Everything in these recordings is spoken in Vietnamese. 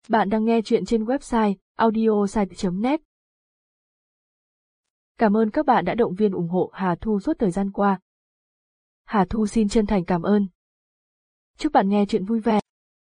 Bạn đang nghe chuyện trên website audiosite.net. Cảm ơn các bạn đã động viên ủng hộ Hà Thu suốt thời gian qua. Hà Thu xin chân thành cảm ơn. Chúc bạn nghe chuyện vui vẻ.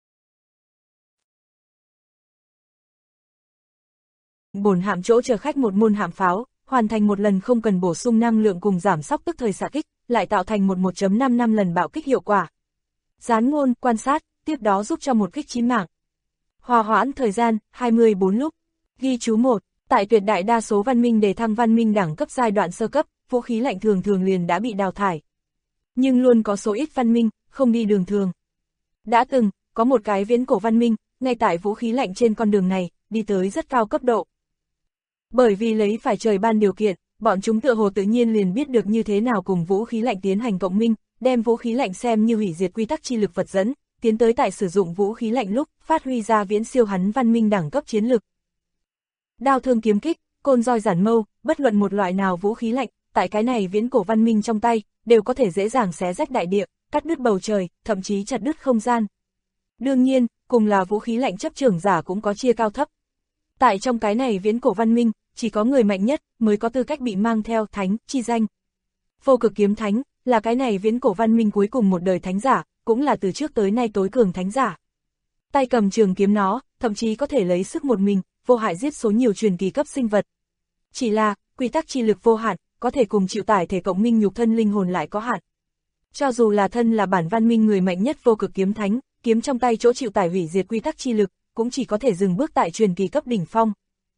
Bổn hạm chỗ chờ khách một môn hạm pháo, hoàn thành một lần không cần bổ sung năng lượng cùng giảm sóc tức thời xạ kích, lại tạo thành một 1.55 lần bạo kích hiệu quả. Gián ngôn, quan sát, tiếp đó giúp cho một kích chí mạng. Hòa hoãn thời gian, 24 lúc. Ghi chú 1, tại tuyệt đại đa số văn minh đề thăng văn minh đẳng cấp giai đoạn sơ cấp, vũ khí lạnh thường thường liền đã bị đào thải. Nhưng luôn có số ít văn minh, không đi đường thường. Đã từng, có một cái viễn cổ văn minh, ngay tại vũ khí lạnh trên con đường này, đi tới rất cao cấp độ. Bởi vì lấy phải trời ban điều kiện, bọn chúng tựa hồ tự nhiên liền biết được như thế nào cùng vũ khí lạnh tiến hành cộng minh, đem vũ khí lạnh xem như hủy diệt quy tắc chi lực vật dẫn, tiến tới tại sử dụng vũ khí lạnh lúc, phát huy ra viễn siêu hắn văn minh đẳng cấp chiến lực. Đao thương kiếm kích, côn roi giản mâu, bất luận một loại nào vũ khí lạnh, tại cái này viễn cổ văn minh trong tay, đều có thể dễ dàng xé rách đại địa, cắt đứt bầu trời, thậm chí chặt đứt không gian. Đương nhiên, cùng là vũ khí lạnh chấp trưởng giả cũng có chia cao thấp. Tại trong cái này viễn cổ văn minh, chỉ có người mạnh nhất mới có tư cách bị mang theo thánh chi danh. Vô cực kiếm thánh là cái này viễn cổ văn minh cuối cùng một đời thánh giả, cũng là từ trước tới nay tối cường thánh giả. Tay cầm trường kiếm nó, thậm chí có thể lấy sức một mình, vô hại giết số nhiều truyền kỳ cấp sinh vật. Chỉ là, quy tắc chi lực vô hạn, có thể cùng chịu tải thể cộng minh nhục thân linh hồn lại có hạn. Cho dù là thân là bản văn minh người mạnh nhất vô cực kiếm thánh, kiếm trong tay chỗ chịu tải hủy diệt quy tắc chi lực, cũng chỉ có thể dừng bước tại truyền kỳ cấp đỉnh phong.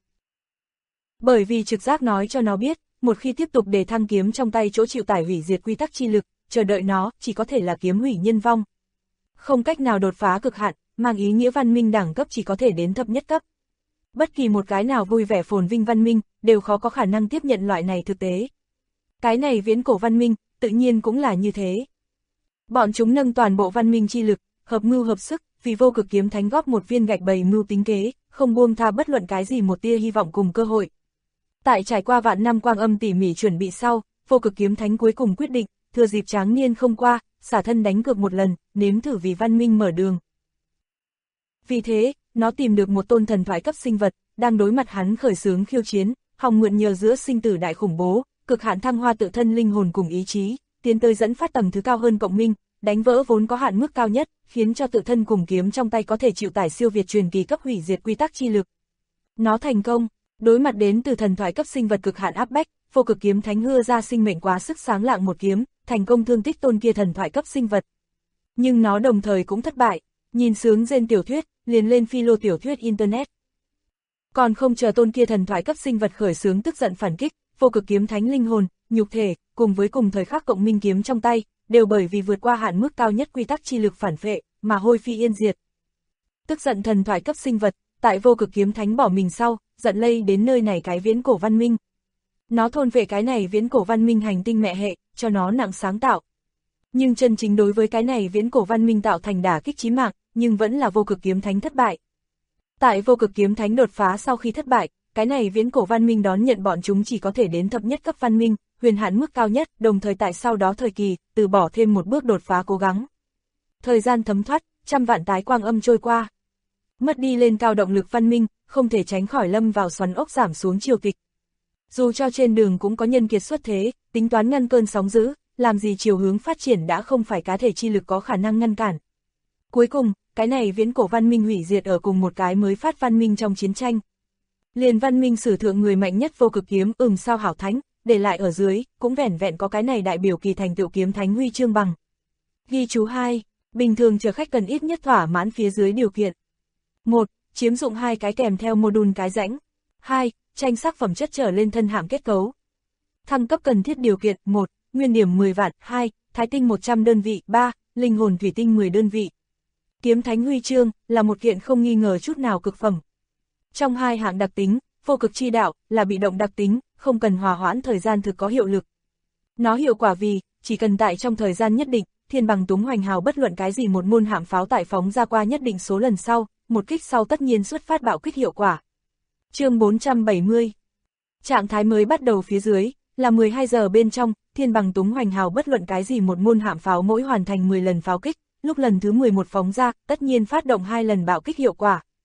Bởi vì trực giác nói cho nó biết, một khi tiếp tục đề thăng kiếm trong tay chỗ chịu tải hủy diệt quy tắc chi lực, chờ đợi nó chỉ có thể là kiếm hủy nhân vong. Không cách nào đột phá cực hạn, mang ý nghĩa văn minh đẳng cấp chỉ có thể đến thấp nhất cấp. Bất kỳ một cái nào vui vẻ phồn vinh văn minh, đều khó có khả năng tiếp nhận loại này thực tế. Cái này viễn cổ văn minh, tự nhiên cũng là như thế. Bọn chúng nâng toàn bộ văn minh chi lực, hợp mưu hợp sức, vì vô cực kiếm thánh góp một viên gạch bày mưu tính kế, không buông tha bất luận cái gì một tia hy vọng cùng cơ hội. Tại trải qua vạn năm quang âm tỉ mỉ chuẩn bị sau, vô cực kiếm thánh cuối cùng quyết định, thừa dịp tráng niên không qua, xả thân đánh cược một lần, nếm thử vì văn minh mở đường. Vì thế, nó tìm được một tôn thần thoại cấp sinh vật, đang đối mặt hắn khởi xướng khiêu chiến, hòng mượn nhờ giữa sinh tử đại khủng bố, cực hạn thăng hoa tự thân linh hồn cùng ý chí, tiến tới dẫn phát tầng thứ cao hơn cộng minh, đánh vỡ vốn có hạn mức cao nhất, khiến cho tự thân cùng kiếm trong tay có thể chịu tải siêu việt truyền kỳ cấp hủy diệt quy tắc chi lực. Nó thành công, đối mặt đến từ thần thoại cấp sinh vật cực hạn áp bách, vô cực kiếm thánh hưa ra sinh mệnh quá sức sáng lạng một kiếm, thành công thương tích tôn kia thần thoại cấp sinh vật. Nhưng nó đồng thời cũng thất bại, nhìn sướng rên tiểu thuyết, liền lên philo tiểu thuyết internet. Còn không chờ tôn kia thần thoại cấp sinh vật khởi xướng tức giận phản kích, vô cực kiếm thánh linh hồn, nhục thể, cùng với cùng thời khắc cộng minh kiếm trong tay, đều bởi vì vượt qua hạn mức cao nhất quy tắc chi lực phản phệ, mà hôi phi yên diệt. Tức giận thần thoại cấp sinh vật, tại vô cực kiếm thánh bỏ mình sau, giận lây đến nơi này cái viễn cổ văn minh. Nó thôn vệ cái này viễn cổ văn minh hành tinh mẹ hệ, cho nó nặng sáng tạo. Nhưng chân chính đối với cái này viễn cổ văn minh tạo thành đả kích chí mạng, nhưng vẫn là vô cực kiếm thánh thất bại. Tại vô cực kiếm thánh đột phá sau khi thất bại, cái này viễn cổ văn minh đón nhận bọn chúng chỉ có thể đến thập nhất cấp văn minh, huyền hạn mức cao nhất, đồng thời tại sau đó thời kỳ, từ bỏ thêm một bước đột phá cố gắng. Thời gian thấm thoát, trăm vạn tái quang âm trôi qua. Mất đi lên cao động lực văn minh, không thể tránh khỏi lâm vào xoắn ốc giảm xuống chiều kịch. Dù cho trên đường cũng có nhân kiệt xuất thế, tính toán ngăn cơn sóng dữ, làm gì chiều hướng phát triển đã không phải cá thể chi lực có khả năng ngăn cản. Cuối cùng, cái này viễn cổ văn minh hủy diệt ở cùng một cái mới phát văn minh trong chiến tranh. Liền văn minh sử thượng người mạnh nhất vô cực kiếm sao hảo thánh, để lại ở dưới, cũng vẻn vẹn có cái này đại biểu kỳ thành tựu kiếm thánh huy chương bằng. Ghi chú 2, bình thường chờ khách cần ít nhất thỏa mãn phía dưới điều kiện. 1. Chiếm dụng 2 cái kèm theo module cái rãnh. 2. Tranh sắc phẩm chất trở lên thân hạm kết cấu. Thăng cấp cần thiết điều kiện. 1. Nguyên điểm 10 vạn. 2. Thái tinh 100 đơn vị. 3. Linh hồn thủy tinh 10 đơn vị. Kiếm thánh huy chương là một kiện không nghi ngờ chút nào cực phẩm. Trong 2 hạng đặc tính, vô cực chi đạo là bị động đặc tính, không cần hòa hoãn thời gian thực có hiệu lực. Nó hiệu quả vì, chỉ cần tại trong thời gian nhất định, thiên bằng túng hoành hào bất luận cái gì một môn hạm pháo tại phóng ra qua nhất định số lần sau, một kích sau tất nhiên xuất phát bạo kích hiệu quả. Chương 470. Trạng thái mới bắt đầu phía dưới, là 12 giờ bên trong, thiên bằng túng hoành hào bất luận cái gì một môn hạm pháo mỗi hoàn thành 10 lần pháo kích, lúc lần thứ 11 phóng ra, tất nhiên phát động 2 lần bạo kích hiệu quả.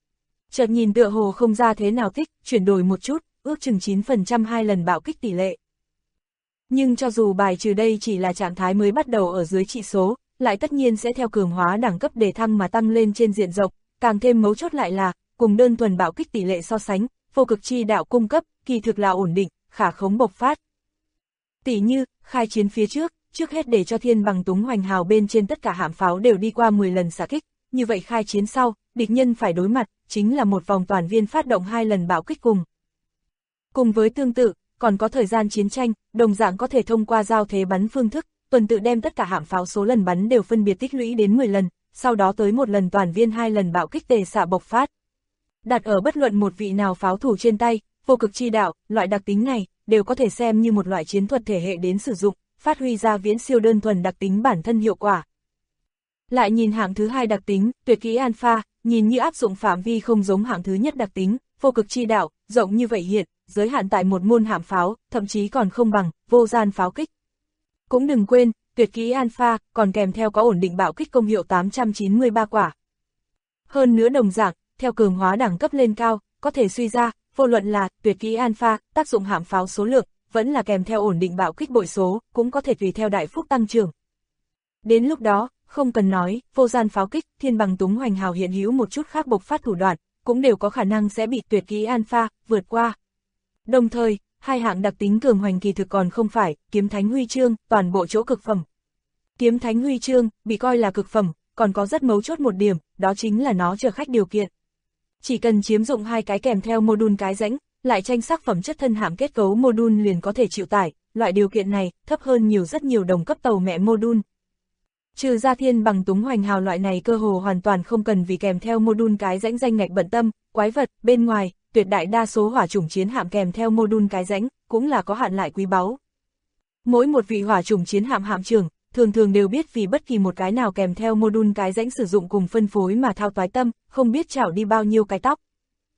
Chợt nhìn tựa hồ không ra thế nào thích, chuyển đổi một chút, ước chừng 9% 2 lần bạo kích tỷ lệ. Nhưng cho dù bài trừ đây chỉ là trạng thái mới bắt đầu ở dưới trị số, lại tất nhiên sẽ theo cường hóa đẳng cấp đề thăng mà tăng lên trên diện rộng, càng thêm mấu chốt lại là, cùng đơn thuần bạo kích tỷ lệ so sánh, vô cực chi đạo cung cấp, kỳ thực là ổn định, khả khống bộc phát. Tỷ như, khai chiến phía trước hết để cho thiên bằng túng hoành hào bên trên tất cả hạm pháo đều đi qua 10 lần xạ kích, như vậy khai chiến sau, địch nhân phải đối mặt, chính là một vòng toàn viên phát động 2 lần bạo kích cùng. Cùng với tương tự, còn có thời gian chiến tranh, đồng dạng có thể thông qua giao thế bắn phương thức, tuần tự đem tất cả hạm pháo số lần bắn đều phân biệt tích lũy đến 10 lần, sau đó tới một lần toàn viên 2 lần bạo kích tề xạ bộc phát. Đặt ở bất luận một vị nào pháo thủ trên tay, vô cực chi đạo, loại đặc tính này, đều có thể xem như một loại chiến thuật thể hệ đến sử dụng, phát huy ra viễn siêu đơn thuần đặc tính bản thân hiệu quả. Lại nhìn hạng thứ 2 đặc tính, tuyệt kỹ alpha, nhìn như áp dụng phạm vi không giống hạng thứ nhất đặc tính, vô cực chi đạo, rộng như vậy hiện, giới hạn tại một môn hạm pháo, thậm chí còn không bằng, vô gian pháo kích. Cũng đừng quên, tuyệt kỹ alpha, còn kèm theo có ổn định bạo kích công hiệu 893 quả. Hơn nữa đồng dạng, theo cường hóa đẳng cấp lên cao, có thể suy ra, vô luận là tuyệt kỹ alpha, tác dụng hạm pháo số lượng, vẫn là kèm theo ổn định bạo kích bội số, cũng có thể tùy theo đại phúc tăng trưởng. Đến lúc đó, không cần nói, vô gian pháo kích, thiên bằng túng hoành hào hiện hữu một chút khác bộc phát thủ đoạn, cũng đều có khả năng sẽ bị tuyệt kỹ alpha vượt qua. Đồng thời, hai hạng đặc tính cường hoành kỳ thực còn không phải, kiếm thánh huy chương, toàn bộ chỗ cực phẩm. Kiếm thánh huy chương, bị coi là cực phẩm, còn có rất mấu chốt một điểm, đó chính là nó chở khách điều kiện. Chỉ cần chiếm dụng 2 cái kèm theo module cái rãnh, lại tranh sắc phẩm chất thân hạm kết cấu module liền có thể chịu tải, loại điều kiện này thấp hơn rất nhiều đồng cấp tàu mẹ module. Trừ ra thiên bằng túng hoành hào loại này cơ hồ hoàn toàn không cần vì kèm theo module cái rãnh danh ngạch bận tâm, quái vật, bên ngoài, tuyệt đại đa số hỏa chủng chiến hạm kèm theo module cái rãnh, cũng là có hạn lại quý báu. Mỗi một vị hỏa chủng chiến hạm hạm trưởng, thường đều biết vì bất kỳ một cái nào kèm theo module cái rãnh sử dụng cùng phân phối mà thao toái tâm, không biết chảo đi bao nhiêu cái tóc.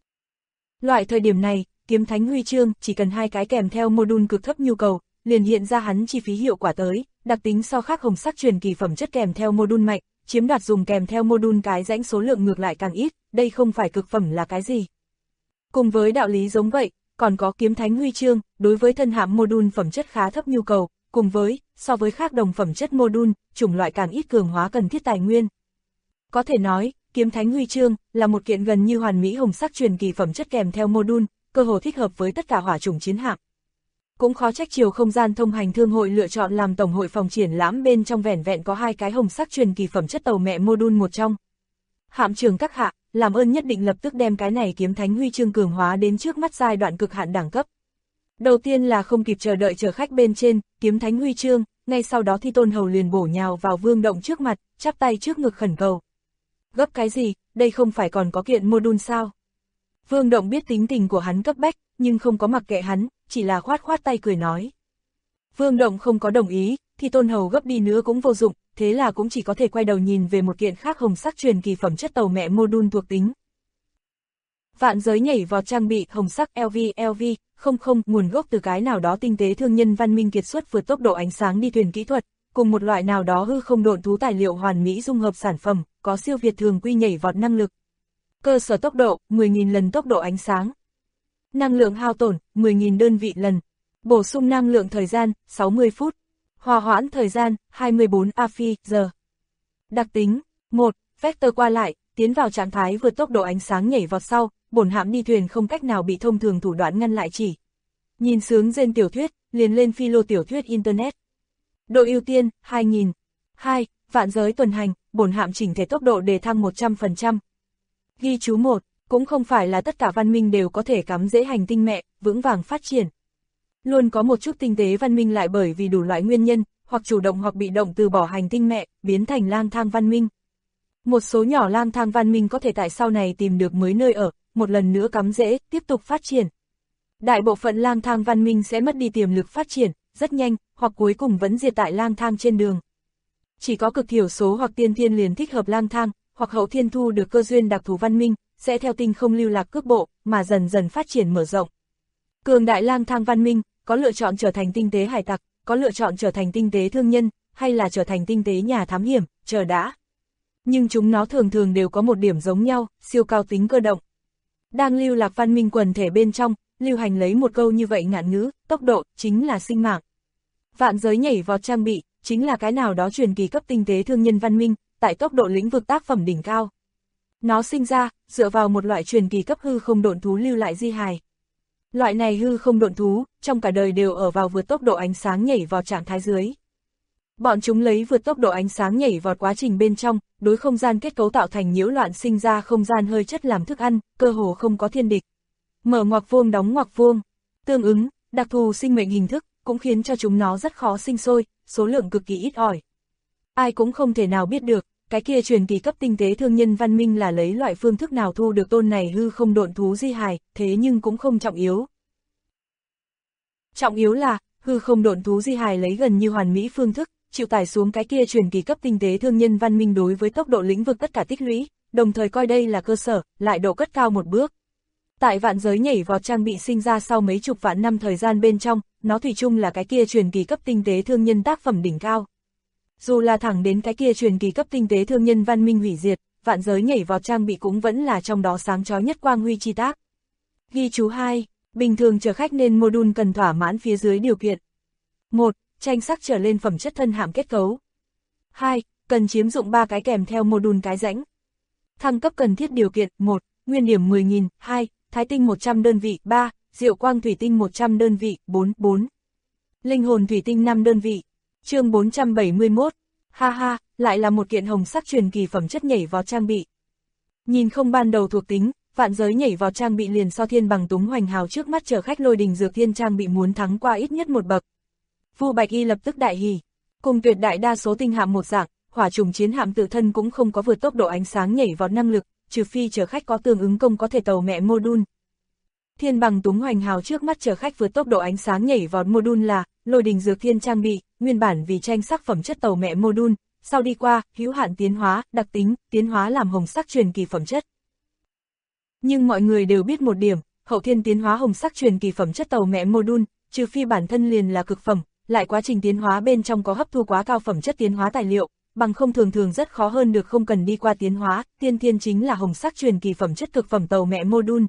Loại thời điểm này, kiếm thánh huy chương chỉ cần 2 cái kèm theo module cực thấp nhu cầu, liền hiện ra hắn chi phí hiệu quả tới, đặc tính so khác hồng sắc truyền kỳ phẩm chất kèm theo module mạnh, chiếm đoạt dùng kèm theo module cái rãnh số lượng ngược lại càng ít, đây không phải cực phẩm là cái gì. Cùng với đạo lý giống vậy, còn có kiếm thánh huy chương, đối với thân hạm module phẩm chất khá thấp nhu cầu, cùng với, so với khác đồng phẩm chất module, chủng loại càng ít cường hóa cần thiết tài nguyên. Có thể nói, kiếm thánh huy chương là một kiện gần như hoàn mỹ hồng sắc truyền kỳ phẩm chất kèm theo module, cơ hồ thích hợp với tất cả hỏa chủng chiến hạm. Cũng khó trách chiều không gian thông hành thương hội lựa chọn làm tổng hội phòng triển lãm bên trong vẻn vẹn có 2 cái hồng sắc truyền kỳ phẩm chất tàu mẹ module một trong. Hạm trưởng các hạ, làm ơn nhất định lập tức đem cái này kiếm thánh huy chương cường hóa đến trước mắt giai đoạn cực hạn đẳng cấp. Đầu tiên là không kịp chờ đợi chở khách bên trên, kiếm thánh huy chương, ngay sau đó Thi Tôn Hầu liền bổ nhào vào Vương Động trước mặt, chắp tay trước ngực khẩn cầu. Gấp cái gì, đây không phải còn có kiện module sao? Vương Động biết tính tình của hắn cấp bách, nhưng không có mặc kệ hắn, chỉ là khoát tay cười nói. Vương Động không có đồng ý, Thi Tôn Hầu gấp đi nữa cũng vô dụng, thế là cũng chỉ có thể quay đầu nhìn về một kiện khác hồng sắc truyền kỳ phẩm chất tàu mẹ module thuộc tính. Vạn giới nhảy vọt trang bị hồng sắc LV, nguồn gốc từ cái nào đó tinh tế thương nhân văn minh kiệt xuất vượt tốc độ ánh sáng đi thuyền kỹ thuật, cùng một loại nào đó hư không độn thú tài liệu hoàn mỹ dung hợp sản phẩm, có siêu việt thường quy nhảy vọt năng lực. Cơ sở tốc độ, 10.000 lần tốc độ ánh sáng. Năng lượng hao tổn, 10.000 đơn vị lần. Bổ sung năng lượng thời gian, 60 phút. Hòa hoãn thời gian, 24 AFI giờ. Đặc tính, 1. Vector qua lại, tiến vào trạng thái vượt tốc độ ánh sáng nhảy vọt sau, bổn hạm đi thuyền không cách nào bị thông thường thủ đoạn ngăn lại chỉ. Nhìn sướng trên tiểu thuyết, liền lên philo tiểu thuyết Internet. Độ ưu tiên, 2000. 2. Vạn giới tuần hành, bổn hạm chỉnh thể tốc độ đề thăng 100%. Ghi chú 1, cũng không phải là tất cả văn minh đều có thể cắm rễ hành tinh mẹ, vững vàng phát triển. Luôn có một chút tinh tế văn minh lại bởi vì đủ loại nguyên nhân, hoặc chủ động hoặc bị động từ bỏ hành tinh mẹ, biến thành lang thang văn minh. Một số nhỏ lang thang văn minh có thể tại sau này tìm được mới nơi ở, một lần nữa cắm rễ, tiếp tục phát triển. Đại bộ phận lang thang văn minh sẽ mất đi tiềm lực phát triển, rất nhanh, hoặc cuối cùng vẫn diệt tại lang thang trên đường. Chỉ có cực thiểu số hoặc tiên thiên liền thích hợp lang thang, hoặc hậu thiên thu được cơ duyên đặc thù văn minh, sẽ theo tinh không lưu lạc cước bộ, mà dần dần phát triển mở rộng. Cường đại lang thang văn minh, có lựa chọn trở thành tinh tế hải tặc, có lựa chọn trở thành tinh tế thương nhân, hay là trở thành tinh tế nhà thám hiểm, chờ đã. Nhưng chúng nó thường đều có một điểm giống nhau, siêu cao tính cơ động. Đang lưu lạc văn minh quần thể bên trong, lưu hành lấy một câu như vậy ngạn ngữ, tốc độ chính là sinh mạng. Vạn giới nhảy vọt trang bị, chính là cái nào đó truyền kỳ cấp tinh tế thương nhân văn minh, tại tốc độ lĩnh vực tác phẩm đỉnh cao. Nó sinh ra, dựa vào một loại truyền kỳ cấp hư không độn thú lưu lại di hài. Loại này hư không độn thú, trong cả đời đều ở vào vượt tốc độ ánh sáng nhảy vọt trạng thái dưới. Bọn chúng lấy vượt tốc độ ánh sáng nhảy vọt quá trình bên trong, đối không gian kết cấu tạo thành nhiễu loạn sinh ra không gian hơi chất làm thức ăn, cơ hồ không có thiên địch. Mở ngoặc vuông đóng ngoặc vuông. Tương ứng, đặc thù sinh mệnh hình thức, cũng khiến cho chúng nó rất khó sinh sôi, số lượng cực kỳ ít ỏi. Ai cũng không thể nào biết được, cái kia truyền kỳ cấp tinh tế thương nhân văn minh là lấy loại phương thức nào thu được tôn này hư không độn thú di hài, thế nhưng cũng không trọng yếu. Trọng yếu là, hư không độn thú di hài lấy gần như hoàn mỹ phương thức, chịu tải xuống cái kia truyền kỳ cấp tinh tế thương nhân văn minh đối với tốc độ lĩnh vực tất cả tích lũy, đồng thời coi đây là cơ sở, lại độ cất cao một bước. Tại vạn giới nhảy vọt trang bị sinh ra sau mấy chục vạn năm thời gian bên trong, nó thủy chung là cái kia truyền kỳ cấp tinh tế thương nhân tác phẩm đỉnh cao. Dù là thẳng đến cái kia truyền kỳ cấp tinh tế thương nhân văn minh hủy diệt, vạn giới nhảy vọt trang bị cũng vẫn là trong đó sáng chói nhất quang huy chi tác. Ghi chú 2, bình thường chở khách nên module cần thỏa mãn phía dưới điều kiện. 1. Tranh sắc trở lên phẩm chất thân hạm kết cấu. 2. Cần chiếm dụng 3 cái kèm theo module cái rãnh. Thăng cấp cần thiết điều kiện. 1. Nguyên điểm 10.000. 2. Thái tinh 100 đơn vị. 3. Diệu quang thủy tinh 100 đơn vị. 4. Linh hồn thủy tinh 5 đơn vị. Chương 471. Ha ha, lại là một kiện hồng sắc truyền kỳ phẩm chất nhảy vọt trang bị. Nhìn không ban đầu thuộc tính, vạn giới nhảy vọt trang bị liền so thiên bằng túng hoành hào trước mắt chở khách lôi đình dược thiên trang bị muốn thắng qua ít nhất một bậc. Vu Bạch Y lập tức đại hỉ. Cùng tuyệt đại đa số tinh hạm một dạng, hỏa trùng chiến hạm tự thân cũng không có vượt tốc độ ánh sáng nhảy vọt năng lực, trừ phi chở khách có tương ứng công có thể tàu mẹ module. Thiên bằng túng hoành hào trước mắt chở khách vượt tốc độ ánh sáng nhảy vọt module là lôi đình dược thiên trang bị, nguyên bản vì tranh sắc phẩm chất tàu mẹ module, sau đi qua hữu hạn tiến hóa, đặc tính, tiến hóa làm hồng sắc truyền kỳ phẩm chất. Nhưng mọi người đều biết một điểm, hậu thiên tiến hóa hồng sắc truyền kỳ phẩm chất tàu mẹ module, trừ phi bản thân liền là cực phẩm, lại quá trình tiến hóa bên trong có hấp thu quá cao phẩm chất tiến hóa tài liệu, bằng không thường rất khó hơn được không cần đi qua tiến hóa, tiên thiên chính là hồng sắc truyền kỳ phẩm chất cực phẩm tàu mẹ module.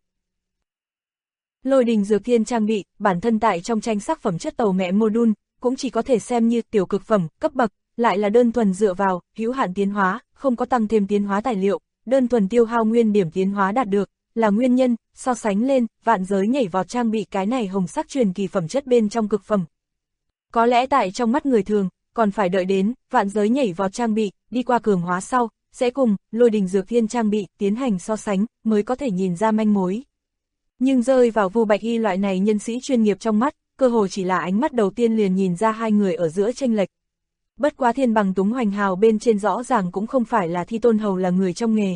Lôi đình dược thiên trang bị, bản thân tại trong tranh sắc phẩm chất tàu mẹ module, cũng chỉ có thể xem như tiểu cực phẩm, cấp bậc, lại là đơn thuần dựa vào, hữu hạn tiến hóa, không có tăng thêm tiến hóa tài liệu, đơn thuần tiêu hao nguyên điểm tiến hóa đạt được, là nguyên nhân, so sánh lên, vạn giới nhảy vọt trang bị cái này hồng sắc truyền kỳ phẩm chất bên trong cực phẩm. Có lẽ tại trong mắt người thường, còn phải đợi đến, vạn giới nhảy vọt trang bị, đi qua cường hóa sau, sẽ cùng, lôi đình dược thiên trang bị, tiến hành so sánh, mới có thể nhìn ra manh mối. Nhưng rơi vào Vu Bạch Y loại này nhân sĩ chuyên nghiệp trong mắt, cơ hồ chỉ là ánh mắt đầu tiên liền nhìn ra hai người ở giữa chênh lệch. Bất quá thiên bằng túng hoành hào bên trên rõ ràng cũng không phải là Thi Tôn Hầu là người trong nghề.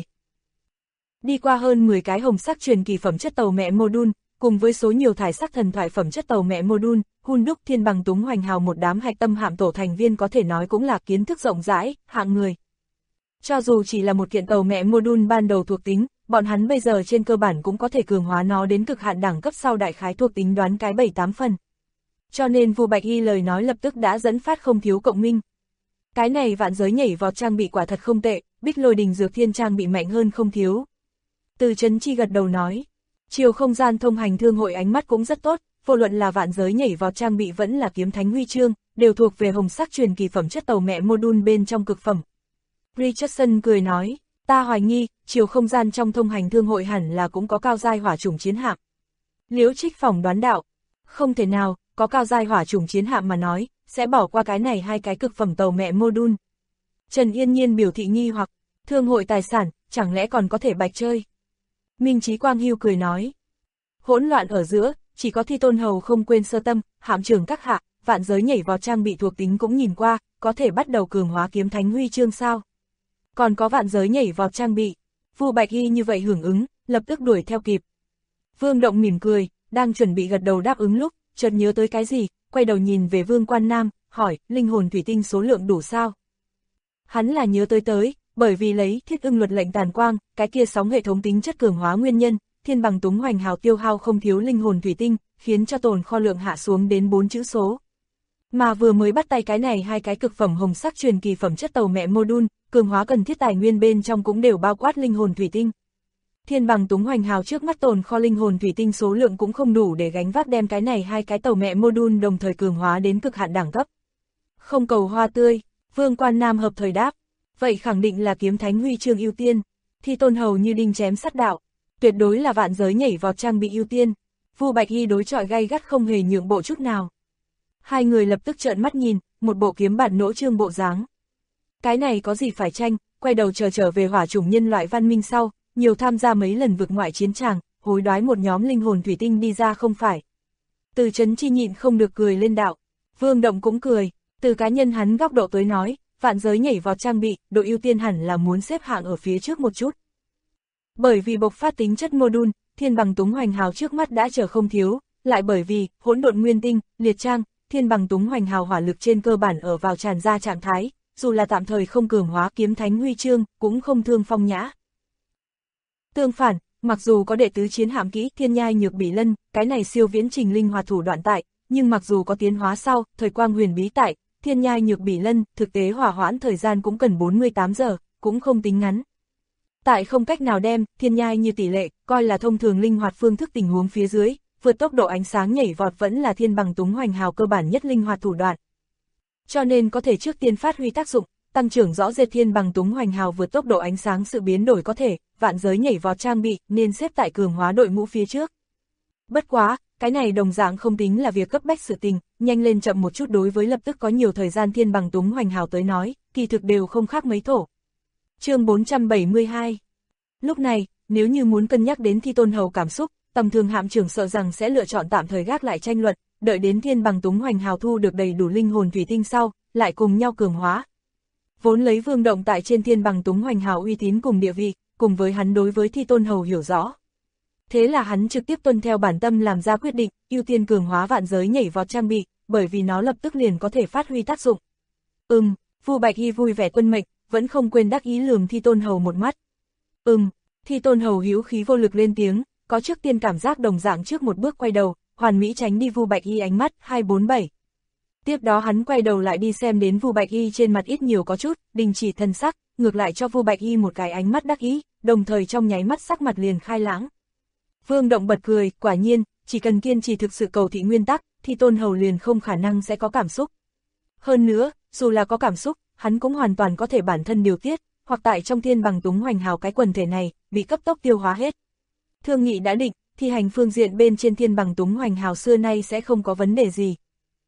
Đi qua hơn 10 cái hồng sắc truyền kỳ phẩm chất tàu mẹ module, cùng với số nhiều thải sắc thần thoại phẩm chất tàu mẹ module, hun đúc thiên bằng túng hoành hào một đám hạch tâm hạm tổ thành viên có thể nói cũng là kiến thức rộng rãi, hạng người. Cho dù chỉ là một kiện tàu mẹ module ban đầu thuộc tính, bọn hắn bây giờ trên cơ bản cũng có thể cường hóa nó đến cực hạn đẳng cấp sau đại khái thuộc tính đoán cái 7-8 phần. Cho nên Vu Bạch Y lời nói lập tức đã dẫn phát không thiếu cộng minh. Cái này vạn giới nhảy vọt trang bị quả thật không tệ, Bích Lôi Đình Dược Thiên trang bị mạnh hơn không thiếu. Từ Chấn Chi gật đầu nói, chiều không gian thông hành thương hội ánh mắt cũng rất tốt, vô luận là vạn giới nhảy vọt trang bị vẫn là kiếm thánh huy chương, đều thuộc về hồng sắc truyền kỳ phẩm chất tàu mẹ module bên trong cực phẩm. Richardson cười nói, ta hoài nghi, chiều không gian trong thông hành thương hội hẳn là cũng có cao giai hỏa chủng chiến hạm. Liễu Trích phỏng đoán đạo, không thể nào, có cao giai hỏa chủng chiến hạm mà nói, sẽ bỏ qua cái này hai cái cực phẩm tàu mẹ module. Trần Yên Nhiên biểu thị nghi hoặc, thương hội tài sản, chẳng lẽ còn có thể bạch chơi. Minh Chí Quang Hưu cười nói, hỗn loạn ở giữa, chỉ có Thi Tôn Hầu không quên sơ tâm, hạm trưởng các hạ, vạn giới nhảy vọt trang bị thuộc tính cũng nhìn qua, có thể bắt đầu cường hóa kiếm thánh huy chương sao. Còn có vạn giới nhảy vọt trang bị, Vu Bạch Y như vậy hưởng ứng, lập tức đuổi theo kịp. Vương Động mỉm cười, đang chuẩn bị gật đầu đáp ứng lúc, chợt nhớ tới cái gì, quay đầu nhìn về Vương Quan Nam, hỏi, linh hồn thủy tinh số lượng đủ sao? Hắn là nhớ tới, bởi vì lấy Thiết Ưng luật lệnh tàn quang, cái kia sóng hệ thống tính chất cường hóa nguyên nhân, thiên bằng túng hoành hào tiêu hao không thiếu linh hồn thủy tinh, khiến cho tồn kho lượng hạ xuống đến 4 chữ số. Mà vừa mới bắt tay cái này hai cái cực phẩm hồng sắc truyền kỳ phẩm chất tàu mẹ module, cường hóa cần thiết tài nguyên bên trong cũng đều bao quát linh hồn thủy tinh. Thiên Bằng Túng Hoành Hào trước mắt tồn kho linh hồn thủy tinh số lượng cũng không đủ để gánh vác đem cái này hai cái tàu mẹ module đồng thời cường hóa đến cực hạn đẳng cấp. Không cầu hoa tươi, Vương Quan Nam hợp thời đáp. Vậy khẳng định là kiếm thánh huy chương ưu tiên. Thi Tôn hầu như đinh chém sắt đạo. Tuyệt đối là vạn giới nhảy vọt trang bị ưu tiên. Vu Bạch Hy đối chọi gay gắt không hề nhượng bộ chút nào. Hai người lập tức trợn mắt nhìn, một bộ kiếm bản nỗ trương bộ dáng. Cái này có gì phải tranh, quay đầu trở về hỏa chủng nhân loại văn minh sau, nhiều tham gia mấy lần vực ngoại chiến tràng, hối đoái một nhóm linh hồn thủy tinh đi ra không phải. Từ Chấn Chi nhịn không được cười lên đạo. Vương Động cũng cười, từ cá nhân hắn góc độ tới nói, vạn giới nhảy vọt trang bị, độ ưu tiên hẳn là muốn xếp hạng ở phía trước một chút. Bởi vì bộc phát tính chất module, Thiên Bằng Túng Hoành Hào trước mắt đã chờ không thiếu, lại bởi vì hỗn độn nguyên tinh, liệt trang, Thiên Bằng Túng Hoành Hào hỏa lực trên cơ bản ở vào tràn ra trạng thái, dù là tạm thời không cường hóa kiếm thánh huy chương, cũng không thương phong nhã. Tương phản, mặc dù có đệ tứ chiến hạm kỹ Thiên Nhai Nhược Bỉ Lân, cái này siêu viễn trình linh hoạt thủ đoạn tại, nhưng mặc dù có tiến hóa sau, thời quang huyền bí tại, Thiên Nhai Nhược Bỉ Lân, thực tế hỏa hoãn thời gian cũng cần 48 giờ, cũng không tính ngắn. Tại không cách nào đem Thiên Nhai như tỷ lệ, coi là thông thường linh hoạt phương thức tình huống phía dưới, vượt tốc độ ánh sáng nhảy vọt vẫn là Thiên Bằng Túng Hoành Hào cơ bản nhất linh hoạt thủ đoạn. Cho nên có thể trước tiên phát huy tác dụng, tăng trưởng rõ rệt Thiên Bằng Túng Hoành Hào vượt tốc độ ánh sáng sự biến đổi có thể, vạn giới nhảy vọt trang bị nên xếp tại cường hóa đội ngũ phía trước. Bất quá, cái này đồng dạng không tính là việc cấp bách sự tình, nhanh lên chậm một chút đối với lập tức có nhiều thời gian Thiên Bằng Túng Hoành Hào tới nói, kỳ thực đều không khác mấy thổ. Chương 472. Lúc này, nếu như muốn cân nhắc đến Thi Tôn hầu cảm xúc, tầm thường hạm trưởng sợ rằng sẽ lựa chọn tạm thời gác lại tranh luận, đợi đến Thiên Bằng Túng Hoành Hào thu được đầy đủ linh hồn thủy tinh sau, lại cùng nhau cường hóa. Vốn lấy Vương Động tại trên Thiên Bằng Túng Hoành Hào uy tín cùng địa vị, cùng với hắn đối với Thi Tôn hầu hiểu rõ. Thế là hắn trực tiếp tuân theo bản tâm làm ra quyết định, ưu tiên cường hóa vạn giới nhảy vọt trang bị, bởi vì nó lập tức liền có thể phát huy tác dụng. Vu Bạch Hy vui vẻ tuân mệnh, vẫn không quên đắc ý lườm Thi Tôn hầu một mắt. Thi Tôn hầu hữu khí vô lực lên tiếng, có trước tiên cảm giác đồng dạng trước một bước quay đầu, hoàn mỹ tránh đi Vu Bạch Hy ánh mắt 247. Tiếp đó hắn quay đầu lại đi xem đến Vu Bạch Hy trên mặt ít nhiều có chút đình chỉ thân sắc, ngược lại cho Vu Bạch Hy một cái ánh mắt đắc ý, đồng thời trong nháy mắt sắc mặt liền khai lãng. Vương Động bật cười, quả nhiên, chỉ cần kiên trì thực sự cầu thị nguyên tắc, Thi Tôn hầu liền không khả năng sẽ có cảm xúc. Hơn nữa, dù là có cảm xúc, hắn cũng hoàn toàn có thể bản thân điều tiết, hoặc tại trong Thiên Bằng Túng Hoành Hào cái quần thể này, bị cấp tốc tiêu hóa hết. Thương nghị đã định, thi hành phương diện bên trên Thiên Bằng Túng Hoành Hào xưa nay sẽ không có vấn đề gì.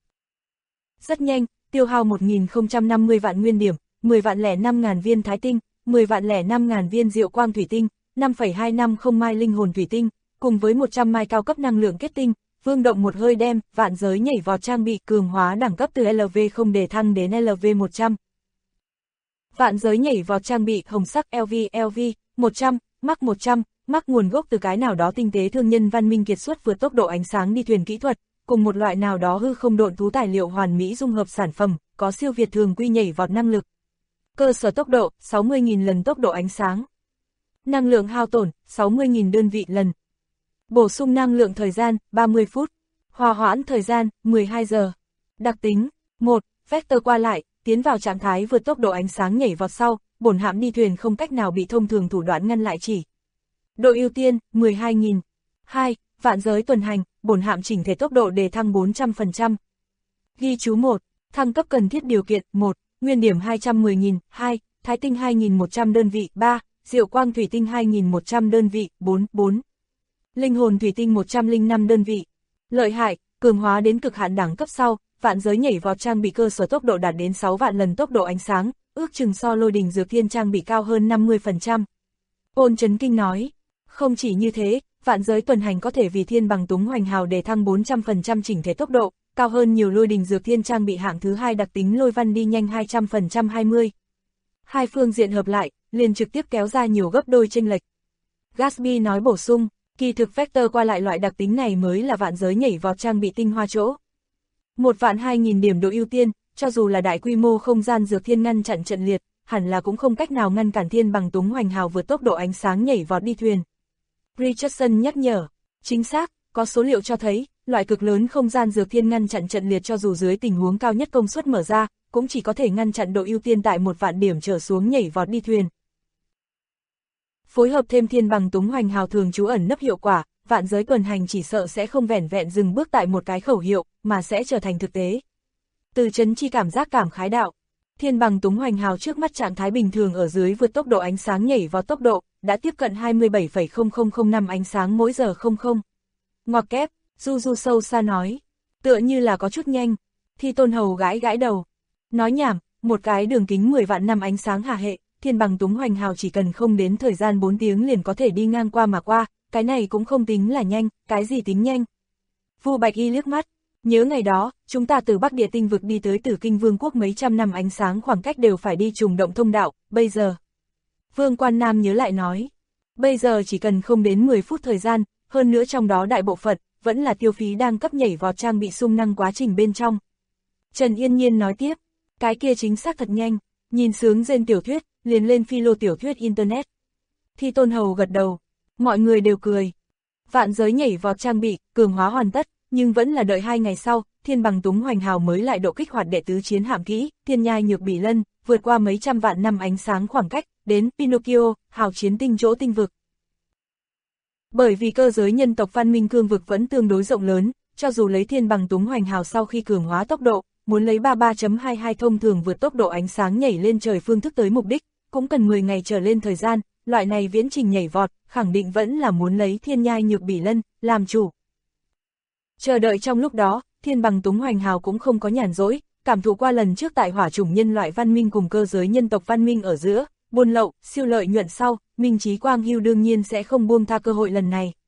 Rất nhanh, tiêu hao 1050 vạn nguyên điểm, 10 vạn lẻ 5.000 viên thái tinh, 10 vạn lẻ 5.000 viên diệu quang thủy tinh, 5,250 mai linh hồn thủy tinh, cùng với 100 mai cao cấp năng lượng kết tinh, Vương Động một hơi đem vạn giới nhảy vọt trang bị cường hóa đẳng cấp từ LV0 để thăng đến LV100. Vạn giới nhảy vọt trang bị hồng sắc LV 100, mắc nguồn gốc từ cái nào đó tinh tế thương nhân văn minh kiệt xuất vượt tốc độ ánh sáng đi thuyền kỹ thuật, cùng một loại nào đó hư không độn thú tài liệu hoàn mỹ dung hợp sản phẩm, có siêu việt thường quy nhảy vọt năng lực. Cơ sở tốc độ 60.000 lần tốc độ ánh sáng. Năng lượng hao tổn 60.000 đơn vị lần. Bổ sung năng lượng thời gian 30 phút. Hòa hoãn thời gian 12 giờ. Đặc tính 1. Vector qua lại, tiến vào trạng thái vượt tốc độ ánh sáng nhảy vọt sau, bổn hạm đi thuyền không cách nào bị thông thường thủ đoạn ngăn lại chỉ. Độ ưu tiên 12.000. 2. Vạn giới tuần hành, bổn hạm chỉnh thể tốc độ đề thăng 400%. Ghi chú 1. Thăng cấp cần thiết điều kiện 1. Nguyên điểm 210.000, 2. Thái tinh 2.100 đơn vị 3. Diệu quang thủy tinh 2.100 đơn vị 4. Linh hồn thủy tinh 105 đơn vị. Lợi hại, cường hóa đến cực hạn đẳng cấp sau, vạn giới nhảy vọt trang bị cơ sở tốc độ đạt đến 6 vạn lần tốc độ ánh sáng, ước chừng so lôi đình dược thiên trang bị cao hơn 50%. Ôn chấn kinh nói, không chỉ như thế, vạn giới tuần hành có thể vì Thiên Bằng Túng Hoành Hào để thăng 400% chỉnh thể tốc độ, cao hơn nhiều lôi đình dược thiên trang bị hạng thứ 2 đặc tính lôi văn đi nhanh 200% 20. Hai phương diện hợp lại, liền trực tiếp kéo ra nhiều gấp đôi chênh lệch. Gatsby nói bổ sung, kỳ thực vector qua lại loại đặc tính này mới là vạn giới nhảy vọt trang bị tinh hoa chỗ. 1.200.000 điểm độ ưu tiên, cho dù là đại quy mô không gian dược thiên ngăn chặn trận liệt, hẳn là cũng không cách nào ngăn cản Thiên Bằng Túng Hoành Hào vượt tốc độ ánh sáng nhảy vọt đi thuyền. Richardson nhắc nhở, chính xác, có số liệu cho thấy, loại cực lớn không gian dược thiên ngăn chặn trận liệt cho dù dưới tình huống cao nhất công suất mở ra, cũng chỉ có thể ngăn chặn độ ưu tiên tại 1 vạn điểm trở xuống nhảy vọt đi thuyền. Phối hợp thêm thiên bằng túng hoành hào thường trú ẩn nấp hiệu quả, vạn giới tuần hành chỉ sợ sẽ không vẻn vẹn dừng bước tại một cái khẩu hiệu, mà sẽ trở thành thực tế. Từ Chấn Chi cảm giác cảm khái đạo. Thiên bằng túng hoành hào trước mắt trạng thái bình thường ở dưới vượt tốc độ ánh sáng nhảy vào tốc độ, đã tiếp cận 27,0005 ánh sáng mỗi giờ 00. Ngoặc kép, Du sâu xa nói. Tựa như là có chút nhanh. Thi Tôn Hầu gãi gãi đầu. Nói nhảm, một cái đường kính 10 vạn năm ánh sáng hà hệ, thiên bằng túng hoành hào chỉ cần không đến thời gian 4 tiếng liền có thể đi ngang qua mà qua, cái này cũng không tính là nhanh, cái gì tính nhanh. Vu Bạch Y liếc mắt. Nhớ ngày đó, chúng ta từ Bắc Địa Tinh vực đi tới Tử Kinh Vương quốc mấy trăm năm ánh sáng khoảng cách đều phải đi trùng động thông đạo, bây giờ. Vương Quan Nam nhớ lại nói. Bây giờ chỉ cần không đến 10 phút thời gian, hơn nữa trong đó đại bộ phận, vẫn là tiêu phí đang cấp nhảy vọt trang bị sung năng quá trình bên trong. Trần Yên Nhiên nói tiếp, cái kia chính xác thật nhanh, nhìn sướng rên tiểu thuyết, liền lên philo tiểu thuyết Internet. Thi Tôn Hầu gật đầu, mọi người đều cười. Vạn giới nhảy vọt trang bị, cường hóa hoàn tất, nhưng vẫn là đợi 2 ngày sau, thiên bằng túng hoành hào mới lại độ kích hoạt đệ tứ chiến hạm kỹ, thiên nhai nhược bỉ lân, vượt qua mấy trăm vạn năm ánh sáng khoảng cách, đến Pinocchio, hào chiến tinh chỗ tinh vực. Bởi vì cơ giới nhân tộc văn minh cương vực vẫn tương đối rộng lớn, cho dù lấy thiên bằng túng hoành hào sau khi cường hóa tốc độ, muốn lấy 33.22 thông thường vượt tốc độ ánh sáng nhảy lên trời phương thức tới mục đích, cũng cần 10 ngày trở lên thời gian, loại này viễn trình nhảy vọt, khẳng định vẫn là muốn lấy thiên nhai nhược bỉ lân, làm chủ. Chờ đợi trong lúc đó, thiên bằng túng hoành hào cũng không có nhàn rỗi, cảm thụ qua lần trước tại hỏa chủng nhân loại văn minh cùng cơ giới nhân tộc văn minh ở giữa, buôn lậu, siêu lợi nhuận sau, Minh Chí Quang Hưu đương nhiên sẽ không buông tha cơ hội lần này.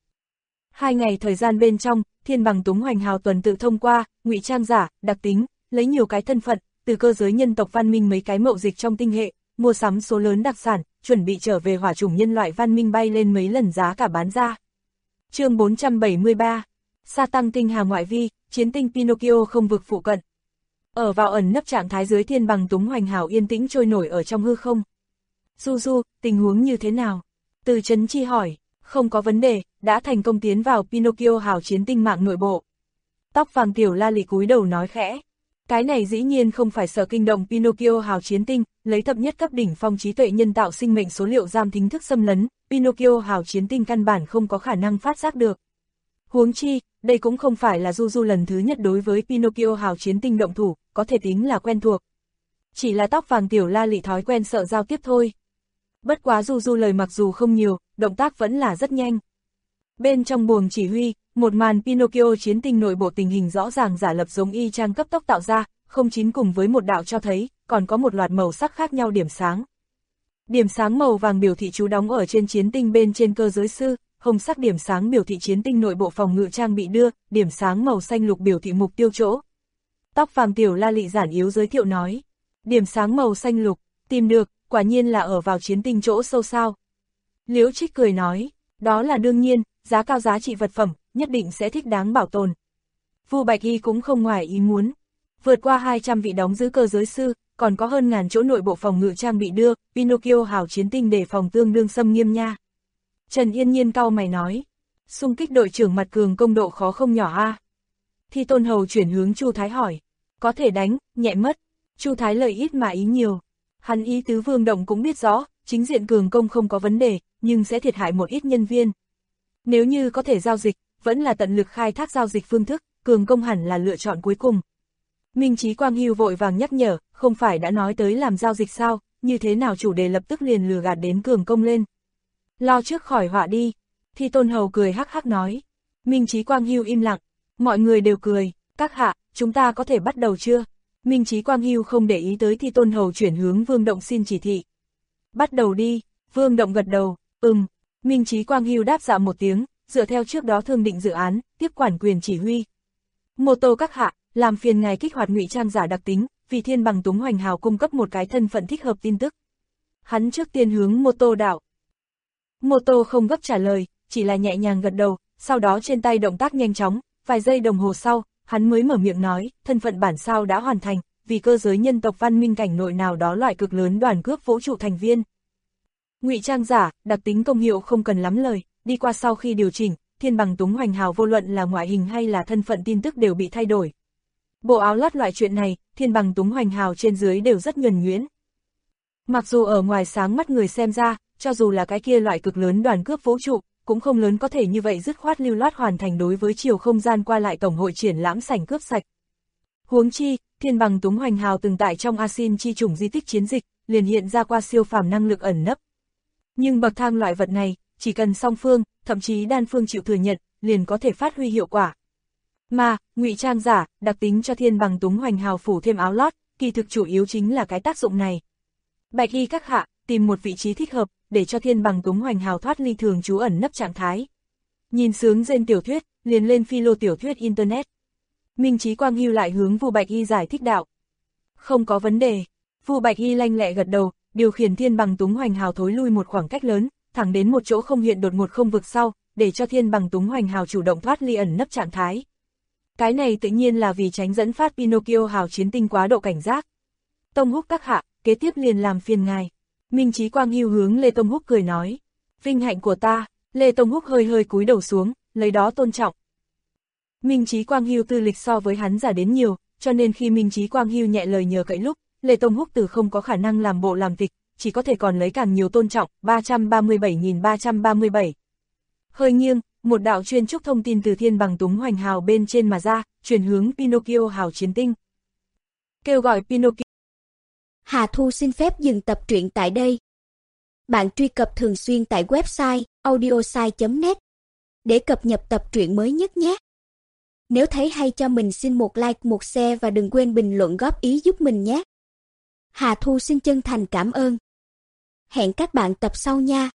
2 ngày thời gian bên trong, thiên bằng túng hoành hào tuần tự thông qua, ngụy trang giả, đặc tính, lấy nhiều cái thân phận, từ cơ giới nhân tộc văn minh mấy cái mậu dịch trong tinh hệ, mua sắm số lớn đặc sản, chuẩn bị trở về hỏa chủng nhân loại văn minh bay lên mấy lần giá cả bán ra. Chương 473, Sa Tăng tinh hà ngoại vi, chiến tinh Pinocchio không vực phụ cận. Ở vào ẩn nấp trạng thái dưới thiên bằng túng hoành hào yên tĩnh trôi nổi ở trong hư không. Du, tình huống như thế nào? Từ Chấn Chi hỏi, không có vấn đề, đã thành công tiến vào Pinocchio hào chiến tinh mạng nội bộ. Tóc vàng tiểu La Lị cúi đầu nói khẽ. Cái này dĩ nhiên không phải sợ kinh động Pinocchio hào chiến tinh, lấy thập nhất cấp đỉnh phong trí tuệ nhân tạo sinh mệnh số liệu giam thính thức xâm lấn, Pinocchio hào chiến tinh căn bản không có khả năng phát giác được. Huống chi, đây cũng không phải là Du lần thứ nhất đối với Pinocchio hào chiến tinh động thủ, có thể tính là quen thuộc. Chỉ là tóc vàng tiểu La Lị thói quen sợ giao tiếp thôi. Bất quá Du lời mặc dù không nhiều, động tác vẫn là rất nhanh. Bên trong buồng chỉ huy, một màn Pinocchio chiến tinh nội bộ tình hình rõ ràng giả lập giống y chang cấp tốc tạo ra, 09 cùng với một đạo cho thấy, còn có một loạt màu sắc khác nhau điểm sáng. Điểm sáng màu vàng biểu thị chú đóng ở trên chiến tinh bên trên cơ giới sư, hồng sắc điểm sáng biểu thị chiến tinh nội bộ phòng ngự trang bị đưa, điểm sáng màu xanh lục biểu thị mục tiêu chỗ. Tóc vàng tiểu La Lị giản yếu giới thiệu nói, điểm sáng màu xanh lục, tìm được, quả nhiên là ở vào chiến tinh chỗ sâu sao. Liễu Trích cười nói, đó là đương nhiên, giá cao giá trị vật phẩm, nhất định sẽ thích đáng bảo tồn. Vu Bạch Y cũng không ngoài ý muốn. Vượt qua 200 vị đóng giữ cơ giới sư, còn có hơn ngàn chỗ nội bộ phòng ngự trang bị đưa, Pinocchio hào chiến tinh để phòng tương đương xâm nghiêm nha. Trần Yên Nhiên cau mày nói, xung kích đội trưởng mặt cường công độ khó không nhỏ a. Thi Tôn Hầu chuyển hướng Chu Thái hỏi, có thể đánh, nhẹ mất. Chu Thái lời ít mà ý nhiều. Hắn ý tứ Vương Động cũng biết rõ, chính diện cường công không có vấn đề, nhưng sẽ thiệt hại một ít nhân viên. Nếu như có thể giao dịch, vẫn là tận lực khai thác giao dịch phương thức, cường công hẳn là lựa chọn cuối cùng. Minh Chí Quang Hưu vội vàng nhắc nhở, không phải đã nói tới làm giao dịch sao, như thế nào chủ đề lập tức liền lừa gạt đến cường công lên. Lo trước khỏi họa đi. Thi Tôn Hầu cười hắc hắc nói. Minh Chí Quang Hưu im lặng, mọi người đều cười, các hạ, chúng ta có thể bắt đầu chưa? Minh Chí Quang Hưu không để ý tới Thi Tôn Hầu chuyển hướng Vương Động xin chỉ thị. Bắt đầu đi, Vương Động gật đầu, Minh Chí Quang Hưu đáp dạ một tiếng, dựa theo trước đó thương định dự án, tiếp quản quyền chỉ huy. Mô tô các hạ, làm phiền ngài kích hoạt ngụy trang giả đặc tính, vì thiên bằng túng hoành hào cung cấp một cái thân phận thích hợp tin tức. Hắn trước tiên hướng mô tô đảo. Mô tô không gấp trả lời, chỉ là nhẹ nhàng gật đầu, sau đó trên tay động tác nhanh chóng, vài giây đồng hồ sau, hắn mới mở miệng nói, thân phận bản sao đã hoàn thành, vì cơ giới nhân tộc văn minh cảnh nội nào đó loại cực lớn đoàn cướp vũ trụ thành viên. Ngụy trang giả, đặc tính công hiệu không cần lắm lời, đi qua sau khi điều chỉnh, thiên bằng túng hoành hào vô luận là ngoại hình hay là thân phận tin tức đều bị thay đổi. Bộ áo lót loại chuyện này, thiên bằng túng hoành hào trên dưới đều rất nhuần nhuyễn. Mặc dù ở ngoài sáng mắt người xem ra, cho dù là cái kia loại cực lớn đoàn cướp vũ trụ, cũng không lớn có thể như vậy dứt khoát lưu loát hoàn thành đối với chiều không gian qua lại tổng hội triển lãm sảnh cướp sạch. Huống chi, thiên bằng túng hoành hào từng tại trong Asin chi chủng di tích chiến dịch, liền hiện ra qua siêu phàm năng lực ẩn nấp. Nhưng bậc thang loại vật này, chỉ cần song phương, thậm chí đan phương chịu thừa nhận, liền có thể phát huy hiệu quả. Mà, ngụy trang giả, đặc tính cho thiên bằng túng hoành hào phủ thêm áo lót, kỳ thực chủ yếu chính là cái tác dụng này. Bạch y các hạ, tìm một vị trí thích hợp, để cho thiên bằng túng hoành hào thoát ly thường trú ẩn nấp trạng thái. Nhìn sướng rên tiểu thuyết, liền lên philo tiểu thuyết Internet. Minh Chí Quang Hưu lại hướng Vu Bạch Y giải thích đạo. Không có vấn đề. Vu Bạch Y lanh lẹ gật đầu, điều khiển thiên bằng túng hoành hào thối lui một khoảng cách lớn, thẳng đến một chỗ không hiện đột ngột không vực sau, để cho thiên bằng túng hoành hào chủ động thoát ly ẩn nấp trạng thái. Cái này tự nhiên là vì tránh dẫn phát Pinocchio hào chiến tinh quá độ cảnh giác. Tông Húc các hạ, kế tiếp liền làm phiền ngài. Minh Chí Quang Hưu hướng Lê Tông Húc cười nói. Vinh hạnh của ta. Lê Tông Húc hơi hơi cúi đầu xuống, lấy đó tôn trọng. Minh Chí Quang Hưu tư lịch so với hắn giả đến nhiều, cho nên khi Minh Chí Quang Hưu nhẹ lời nhờ cậy lúc, Lê Tông Húc từ không có khả năng làm bộ làm tịch, chỉ có thể còn lấy càng nhiều tôn trọng. 337.337. Hơi nghiêng, một đạo chuyên trúc thông tin từ thiên bằng túng hoành hào bên trên mà ra, truyền hướng Pinocchio hào chiến tinh. Kêu gọi Pinocchio. Hà Thu xin phép dừng tập truyện tại đây. Bạn truy cập thường xuyên tại website audiosai.net để cập nhật tập truyện mới nhất nhé. Nếu thấy hay cho mình xin một like, một share và đừng quên bình luận góp ý giúp mình nhé. Hà Thu xin chân thành cảm ơn. Hẹn các bạn tập sau nha.